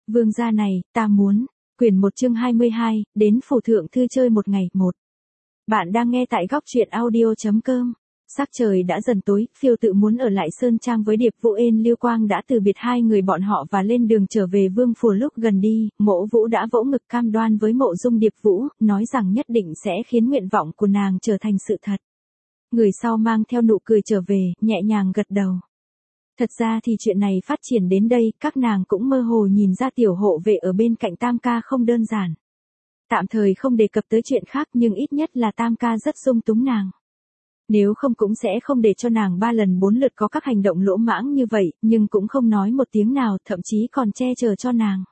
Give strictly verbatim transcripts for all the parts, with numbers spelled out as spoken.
Vương gia này, ta muốn. Quyển một chương hai mươi hai, đến phủ thượng thư chơi một ngày, một. Bạn đang nghe tại góc truyện audio.com. Sắc trời đã dần tối, Phiêu Tự muốn ở lại Sơn Trang với Điệp Vũ Ên Lưu Quang đã từ biệt hai người bọn họ và lên đường trở về Vương phủ. Lúc gần đi, Mộ Vũ đã vỗ ngực cam đoan với Mộ Dung Điệp Vũ, nói rằng nhất định sẽ khiến nguyện vọng của nàng trở thành sự thật. Người sau mang theo nụ cười trở về, nhẹ nhàng gật đầu. Thật ra thì chuyện này phát triển đến đây, các nàng cũng mơ hồ nhìn ra tiểu hộ vệ ở bên cạnh Tam ca không đơn giản. Tạm thời không đề cập tới chuyện khác nhưng ít nhất là Tam ca rất dung túng nàng. Nếu không cũng sẽ không để cho nàng ba lần bốn lượt có các hành động lỗ mãng như vậy, nhưng cũng không nói một tiếng nào, thậm chí còn che chở cho nàng.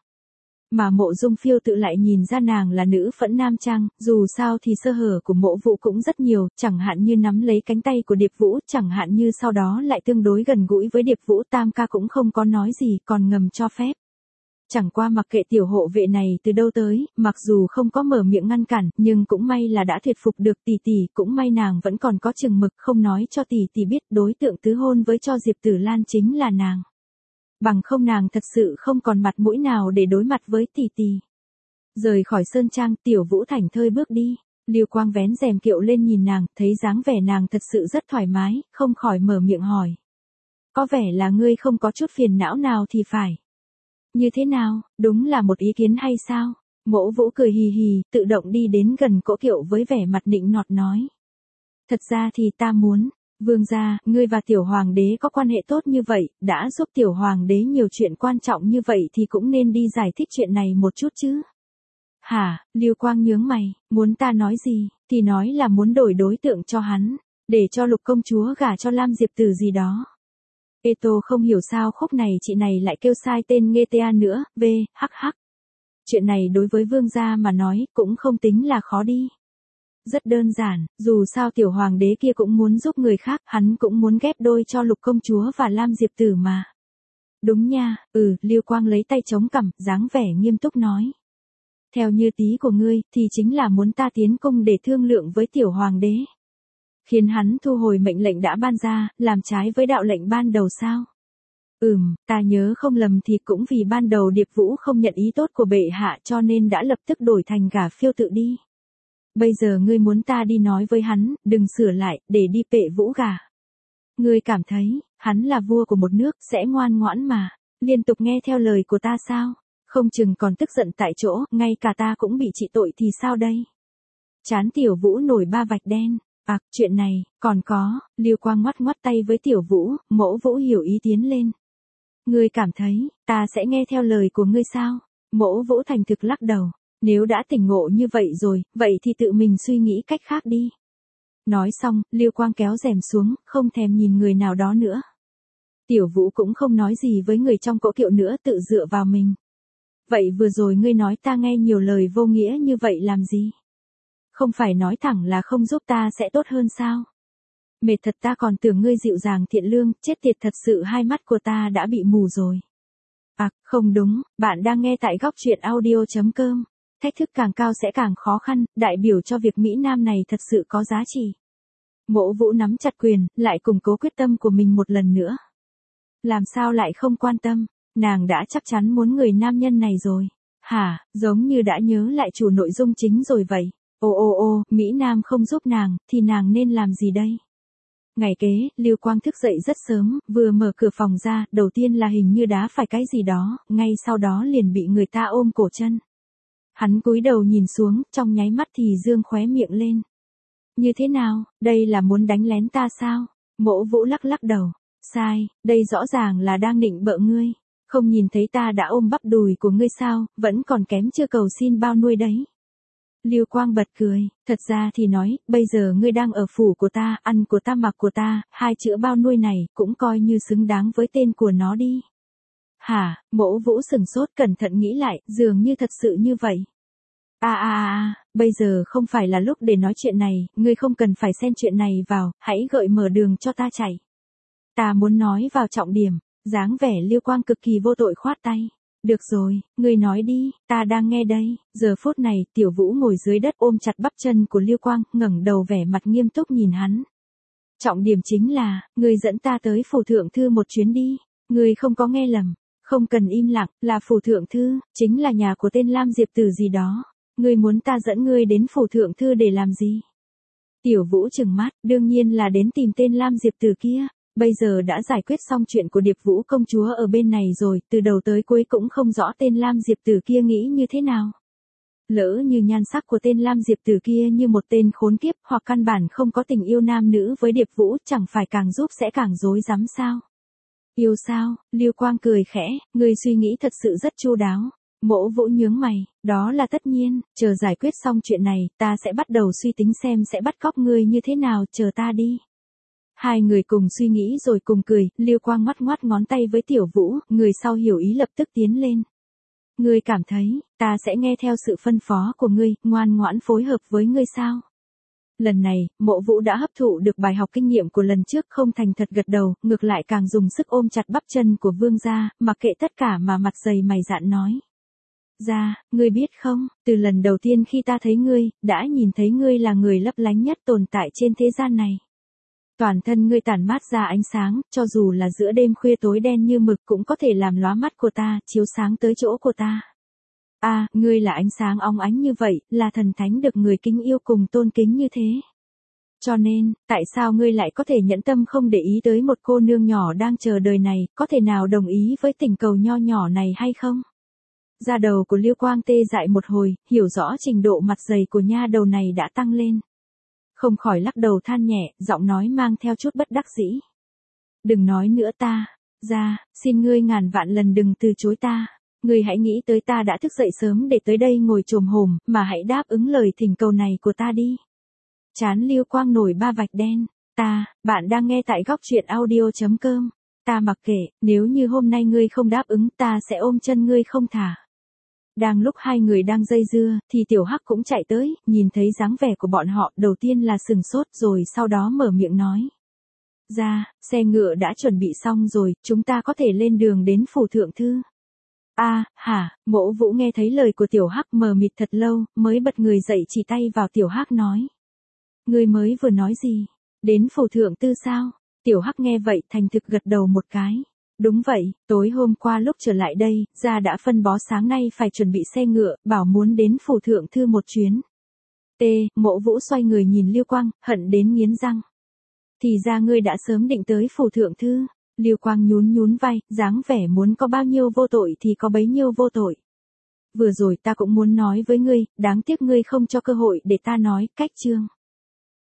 Mà Mộ Dung Phiêu Tự lại nhìn ra nàng là nữ phẫn nam trang, dù sao thì sơ hở của Mộ Vũ cũng rất nhiều, chẳng hạn như nắm lấy cánh tay của Điệp Vũ, chẳng hạn như sau đó lại tương đối gần gũi với Điệp Vũ. Tam ca cũng không có nói gì, còn ngầm cho phép. Chẳng qua mặc kệ tiểu hộ vệ này từ đâu tới, mặc dù không có mở miệng ngăn cản, nhưng cũng may là đã thuyết phục được tỷ tỷ, cũng may nàng vẫn còn có chừng mực không nói cho tỷ tỷ biết đối tượng tứ hôn với cho Diệp Tử Lan chính là nàng. Bằng không nàng thật sự không còn mặt mũi nào để đối mặt với tỷ tỷ. Rời khỏi Sơn Trang, Tiểu Vũ thảnh thơi bước đi. Lưu Quang vén rèm kiệu lên nhìn nàng, thấy dáng vẻ nàng thật sự rất thoải mái, không khỏi mở miệng hỏi. Có vẻ là ngươi không có chút phiền não nào thì phải. Như thế nào, đúng là một ý kiến hay sao? Mộ Vũ cười hì hì, tự động đi đến gần cỗ kiệu với vẻ mặt nịnh nọt nói. Thật ra thì ta muốn. Vương gia, ngươi và tiểu hoàng đế có quan hệ tốt như vậy, đã giúp tiểu hoàng đế nhiều chuyện quan trọng như vậy thì cũng nên đi giải thích chuyện này một chút chứ. Hả, Lưu Quang nhướng mày, muốn ta nói gì, thì nói là muốn đổi đối tượng cho hắn, để cho Lục công chúa gả cho Lam Diệp Tử gì đó. Ê Tô không hiểu sao khúc này chị này lại kêu sai tên nghe ta nữa, v, hắc hắc. Chuyện này đối với vương gia mà nói cũng không tính là khó đi. Rất đơn giản, dù sao tiểu hoàng đế kia cũng muốn giúp người khác, hắn cũng muốn ghép đôi cho Lục công chúa và Lam Diệp Tử mà. Đúng nha, ừ, Lưu Quang lấy tay chống cằm, dáng vẻ nghiêm túc nói. Theo như tí của ngươi, thì chính là muốn ta tiến cung để thương lượng với tiểu hoàng đế. Khiến hắn thu hồi mệnh lệnh đã ban ra, làm trái với đạo lệnh ban đầu sao? Ừm, ta nhớ không lầm thì cũng vì ban đầu Điệp Vũ không nhận ý tốt của bệ hạ cho nên đã lập tức đổi thành gả Phiêu Tự đi. Bây giờ ngươi muốn ta đi nói với hắn, đừng sửa lại, để đi Pệ Vũ gả. Ngươi cảm thấy, hắn là vua của một nước, sẽ ngoan ngoãn mà, liên tục nghe theo lời của ta sao? Không chừng còn tức giận tại chỗ, ngay cả ta cũng bị trị tội thì sao đây? Chán Tiểu Vũ nổi ba vạch đen. À, chuyện này, còn có, Lưu Quang ngoắt ngoắt tay với Tiểu Vũ, Mộ Vũ hiểu ý tiến lên. Ngươi cảm thấy, ta sẽ nghe theo lời của ngươi sao? Mộ Vũ thành thực lắc đầu. Nếu đã tỉnh ngộ như vậy rồi, vậy thì tự mình suy nghĩ cách khác đi. Nói xong, Lưu Quang kéo rèm xuống, không thèm nhìn người nào đó nữa. Tiểu Vũ cũng không nói gì với người trong cỗ kiệu nữa, tự dựa vào mình. Vậy vừa rồi ngươi nói ta nghe nhiều lời vô nghĩa như vậy làm gì? Không phải nói thẳng là không giúp ta sẽ tốt hơn sao? Mệt thật, ta còn tưởng ngươi dịu dàng thiện lương, chết tiệt, thật sự hai mắt của ta đã bị mù rồi. À, không đúng, bạn đang nghe tại góc truyện audio.com. Thách thức càng cao sẽ càng khó khăn, đại biểu cho việc Mỹ Nam này thật sự có giá trị. Mộ Vũ nắm chặt quyền, lại củng cố quyết tâm của mình một lần nữa. Làm sao lại không quan tâm, nàng đã chắc chắn muốn người nam nhân này rồi. Hả, giống như đã nhớ lại chủ nội dung chính rồi vậy. Ô ô ô, Mỹ Nam không giúp nàng, thì nàng nên làm gì đây? Ngày kế, Lưu Quang thức dậy rất sớm, vừa mở cửa phòng ra, đầu tiên là hình như đá phải cái gì đó, ngay sau đó liền bị người ta ôm cổ chân. Hắn cúi đầu nhìn xuống, trong nháy mắt thì dương khóe miệng lên. Như thế nào, đây là muốn đánh lén ta sao? Mộ Vũ lắc lắc đầu. Sai, đây rõ ràng là đang nịnh bợ ngươi. Không nhìn thấy ta đã ôm bắp đùi của ngươi sao, vẫn còn kém chưa cầu xin bao nuôi đấy. Lưu Quang bật cười, thật ra thì nói, bây giờ ngươi đang ở phủ của ta, ăn của ta mặc của ta, hai chữ bao nuôi này, cũng coi như xứng đáng với tên của nó đi. Hả, Mộ Vũ sừng sốt cẩn thận nghĩ lại, dường như thật sự như vậy. À à à, bây giờ không phải là lúc để nói chuyện này, ngươi không cần phải xen chuyện này vào, hãy gợi mở đường cho ta chạy. Ta muốn nói vào trọng điểm, dáng vẻ Lưu Quang cực kỳ vô tội khoát tay. Được rồi, ngươi nói đi, ta đang nghe đây. Giờ phút này, Tiểu Vũ ngồi dưới đất ôm chặt bắp chân của Lưu Quang, ngẩng đầu vẻ mặt nghiêm túc nhìn hắn. Trọng điểm chính là, ngươi dẫn ta tới phủ thượng thư một chuyến đi. Ngươi không có nghe lầm. Không cần im lặng, là phủ thượng thư, chính là nhà của tên Lam Diệp Tử gì đó. Ngươi muốn ta dẫn ngươi đến phủ thượng thư để làm gì? Tiểu Vũ trừng mắt, đương nhiên là đến tìm tên Lam Diệp Tử kia. Bây giờ đã giải quyết xong chuyện của Điệp Vũ công chúa ở bên này rồi, từ đầu tới cuối cũng không rõ tên Lam Diệp Tử kia nghĩ như thế nào. Lỡ như nhan sắc của tên Lam Diệp Tử kia như một tên khốn kiếp hoặc căn bản không có tình yêu nam nữ với Điệp Vũ, chẳng phải càng giúp sẽ càng rối rắm sao? Yêu sao? Lưu Quang cười khẽ, ngươi suy nghĩ thật sự rất chu đáo. Mỗ Vũ nhướng mày, đó là tất nhiên, chờ giải quyết xong chuyện này, ta sẽ bắt đầu suy tính xem sẽ bắt cóc ngươi như thế nào, chờ ta đi. Hai người cùng suy nghĩ rồi cùng cười, Lưu Quang ngoắt ngoắt ngón tay với Tiểu Vũ, người sau hiểu ý lập tức tiến lên. Ngươi cảm thấy, ta sẽ nghe theo sự phân phó của ngươi, ngoan ngoãn phối hợp với ngươi sao? Lần này, Mộ Vũ đã hấp thụ được bài học kinh nghiệm của lần trước, không thành thật gật đầu, ngược lại càng dùng sức ôm chặt bắp chân của vương gia, mặc kệ tất cả mà mặt dày mày dạn nói. Gia, ngươi biết không, từ lần đầu tiên khi ta thấy ngươi, đã nhìn thấy ngươi là người lấp lánh nhất tồn tại trên thế gian này. Toàn thân ngươi tản mát ra ánh sáng, cho dù là giữa đêm khuya tối đen như mực cũng có thể làm lóa mắt của ta, chiếu sáng tới chỗ của ta. A, à, ngươi là ánh sáng óng ánh như vậy, là thần thánh được người kính yêu cùng tôn kính như thế. Cho nên, tại sao ngươi lại có thể nhẫn tâm không để ý tới một cô nương nhỏ đang chờ đời này, có thể nào đồng ý với tình cầu nho nhỏ này hay không? Da đầu của Lưu Quang tê dại một hồi, hiểu rõ trình độ mặt dày của nha đầu này đã tăng lên. Không khỏi lắc đầu than nhẹ, giọng nói mang theo chút bất đắc dĩ. Đừng nói nữa ta, Gia, xin ngươi ngàn vạn lần đừng từ chối ta. Ngươi hãy nghĩ tới ta đã thức dậy sớm để tới đây ngồi chồm hổm, mà hãy đáp ứng lời thỉnh cầu này của ta đi. Trán Lưu Quang nổi ba vạch đen. Ta, bạn đang nghe tại góc truyện audio chấm com. Ta mặc kệ, nếu như hôm nay ngươi không đáp ứng ta sẽ ôm chân ngươi không thả. Đang lúc hai người đang dây dưa, thì Tiểu Hắc cũng chạy tới, nhìn thấy dáng vẻ của bọn họ, đầu tiên là sừng sốt rồi sau đó mở miệng nói. Ra, xe ngựa đã chuẩn bị xong rồi, chúng ta có thể lên đường đến phủ thượng thư. A, à, hả, Mộ Vũ nghe thấy lời của Tiểu Hắc mờ mịt thật lâu, mới bật người dậy chỉ tay vào Tiểu Hắc nói. Ngươi mới vừa nói gì? Đến phủ thượng tư sao? Tiểu Hắc nghe vậy thành thực gật đầu một cái. Đúng vậy, tối hôm qua lúc trở lại đây, Gia đã phân bó sáng nay phải chuẩn bị xe ngựa, bảo muốn đến phủ thượng thư một chuyến. T, Mộ Vũ xoay người nhìn Lưu Quang, hận đến nghiến răng. Thì ra ngươi đã sớm định tới phủ thượng thư. Lưu Quang nhún nhún vai, dáng vẻ muốn có bao nhiêu vô tội thì có bấy nhiêu vô tội. Vừa rồi ta cũng muốn nói với ngươi, đáng tiếc ngươi không cho cơ hội để ta nói, cách chương.